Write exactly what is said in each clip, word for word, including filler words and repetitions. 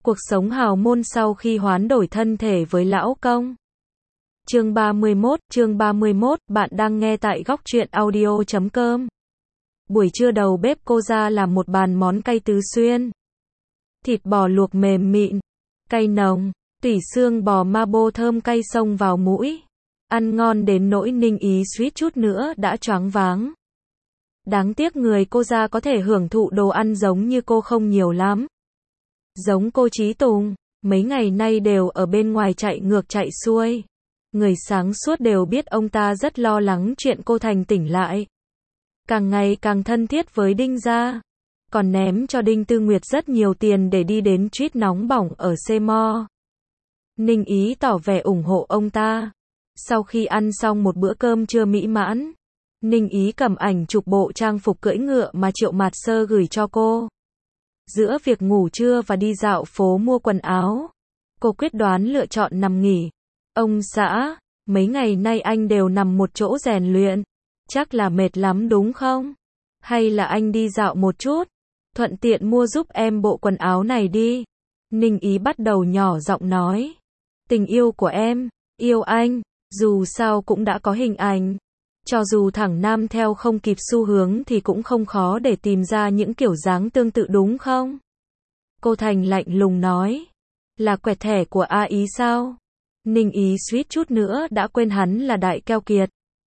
Cuộc sống hào môn sau khi hoán đổi thân thể với lão công. Chương ba mươi mốt, chương ba mươi mốt, bạn đang nghe tại góc truyện audio chấm com. Buổi trưa đầu bếp cô ra làm một bàn món cay tứ xuyên. Thịt bò luộc mềm mịn, cay nồng, tỉ xương bò ma bô thơm cay xông vào mũi. Ăn ngon đến nỗi Ninh Ý suýt chút nữa đã choáng váng. Đáng tiếc người cô ra có thể hưởng thụ đồ ăn giống như cô không nhiều lắm. Giống cô Chí Tùng, mấy ngày nay đều ở bên ngoài chạy ngược chạy xuôi. Người sáng suốt đều biết ông ta rất lo lắng chuyện cô Thành tỉnh lại. Càng ngày càng thân thiết với Đinh gia. Còn ném cho Đinh Tư Nguyệt rất nhiều tiền để đi đến treat nóng bỏng ở C-Mall. Ninh Ý tỏ vẻ ủng hộ ông ta. Sau khi ăn xong một bữa cơm trưa mỹ mãn, Ninh Ý cầm ảnh chụp bộ trang phục cưỡi ngựa mà Triệu Mạt Sơ gửi cho cô. Giữa việc ngủ trưa và đi dạo phố mua quần áo, cô quyết đoán lựa chọn nằm nghỉ. Ông xã, mấy ngày nay anh đều nằm một chỗ rèn luyện. Chắc là mệt lắm đúng không? Hay là anh đi dạo một chút? Thuận tiện mua giúp em bộ quần áo này đi. Ninh Ý bắt đầu nhỏ giọng nói. Tình yêu của em, yêu anh, dù sao cũng đã có hình ảnh. Cho dù thẳng nam theo không kịp xu hướng thì cũng không khó để tìm ra những kiểu dáng tương tự đúng không? Cô Thành lạnh lùng nói. Là quẹt thẻ của A Ý sao? Ninh Ý suýt chút nữa đã quên hắn là đại keo kiệt.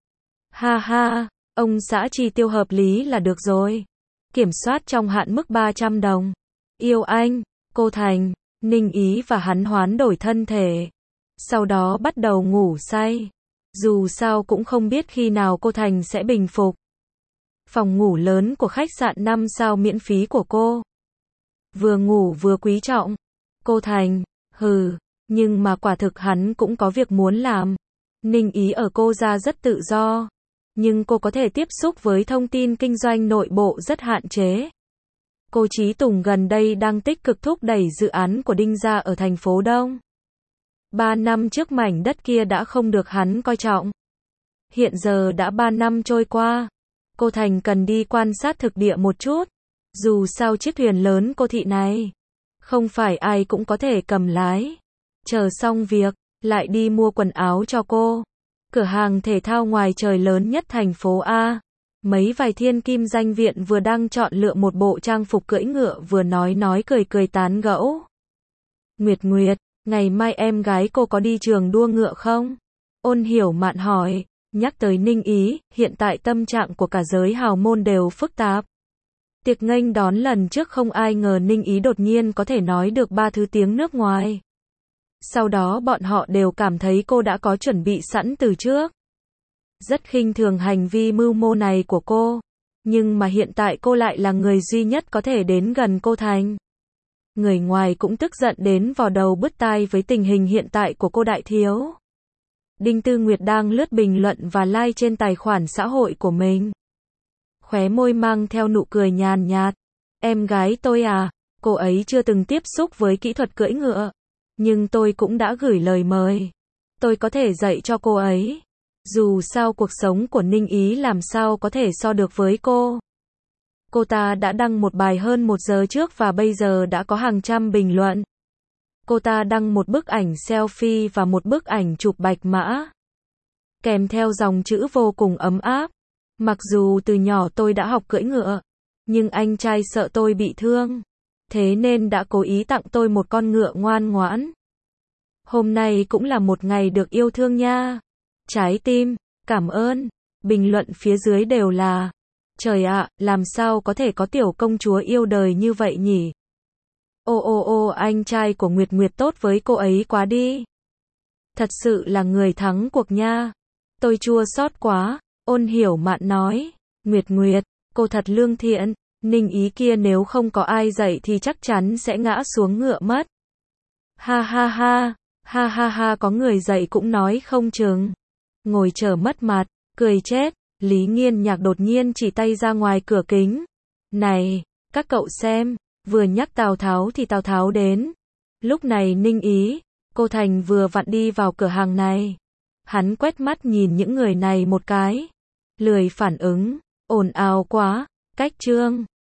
Ha ha, ông xã chi tiêu hợp lý là được rồi. Kiểm soát trong hạn mức ba trăm đồng. Yêu anh, cô Thành, Ninh Ý và hắn hoán đổi thân thể. Sau đó bắt đầu ngủ say. Dù sao cũng không biết khi nào cô Thành sẽ bình phục. Phòng ngủ lớn của khách sạn năm sao miễn phí của cô. Vừa ngủ vừa quý trọng. Cô Thành, hừ, nhưng mà quả thực hắn cũng có việc muốn làm. Ninh Ý ở cô ra rất tự do. Nhưng cô có thể tiếp xúc với thông tin kinh doanh nội bộ rất hạn chế. Cô Chí Tùng gần đây đang tích cực thúc đẩy dự án của Đinh gia ở thành phố Đông. Ba năm trước mảnh đất kia đã không được hắn coi trọng. Hiện giờ đã ba năm trôi qua. Cô Thành cần đi quan sát thực địa một chút. Dù sao chiếc thuyền lớn cô thị này, không phải ai cũng có thể cầm lái. Chờ xong việc, lại đi mua quần áo cho cô. Cửa hàng thể thao ngoài trời lớn nhất thành phố A. Mấy vài thiên kim danh viện vừa đang chọn lựa một bộ trang phục cưỡi ngựa vừa nói nói cười cười tán gẫu. Nguyệt Nguyệt, ngày mai em gái cô có đi trường đua ngựa không? Ôn Hiểu Mạn hỏi, nhắc tới Ninh Ý, hiện tại tâm trạng của cả giới hào môn đều phức tạp. Tiệc nghênh đón lần trước không ai ngờ Ninh Ý đột nhiên có thể nói được ba thứ tiếng nước ngoài. Sau đó bọn họ đều cảm thấy cô đã có chuẩn bị sẵn từ trước. Rất khinh thường hành vi mưu mô này của cô. Nhưng mà hiện tại cô lại là người duy nhất có thể đến gần cô Thành. Người ngoài cũng tức giận đến vò đầu bứt tai với tình hình hiện tại của cô đại thiếu. Đinh Tư Nguyệt đang lướt bình luận và like trên tài khoản xã hội của mình. Khóe môi mang theo nụ cười nhàn nhạt. Em gái tôi à, cô ấy chưa từng tiếp xúc với kỹ thuật cưỡi ngựa. Nhưng tôi cũng đã gửi lời mời. Tôi có thể dạy cho cô ấy. Dù sao cuộc sống của Ninh Ý làm sao có thể so được với cô. Cô ta đã đăng một bài hơn một giờ trước và bây giờ đã có hàng trăm bình luận. Cô ta đăng một bức ảnh selfie và một bức ảnh chụp bạch mã. Kèm theo dòng chữ vô cùng ấm áp. Mặc dù từ nhỏ tôi đã học cưỡi ngựa, nhưng anh trai sợ tôi bị thương. Thế nên đã cố ý tặng tôi một con ngựa ngoan ngoãn. Hôm nay cũng là một ngày được yêu thương nha. Trái tim, cảm ơn. Bình luận phía dưới đều là, trời ạ, làm sao có thể có tiểu công chúa yêu đời như vậy nhỉ? Ô ô ô, anh trai của Nguyệt Nguyệt tốt với cô ấy quá đi. Thật sự là người thắng cuộc nha. Tôi chua xót quá. Ôn Hiểu Mạn nói, Nguyệt Nguyệt, cô thật lương thiện. Ninh Ý kia nếu không có ai dạy thì chắc chắn sẽ ngã xuống ngựa mất. Ha ha ha, ha ha ha, có người dạy cũng nói không chừng. Ngồi chờ mất mặt, cười chết. Lý Nghiên Nhạc đột nhiên chỉ tay ra ngoài cửa kính. Này, các cậu xem, vừa nhắc Tào Tháo thì Tào Tháo đến. Lúc này Ninh Ý, cô Thành vừa vặn đi vào cửa hàng này. Hắn quét mắt nhìn những người này một cái. Lười phản ứng, ồn ào quá, cách trương.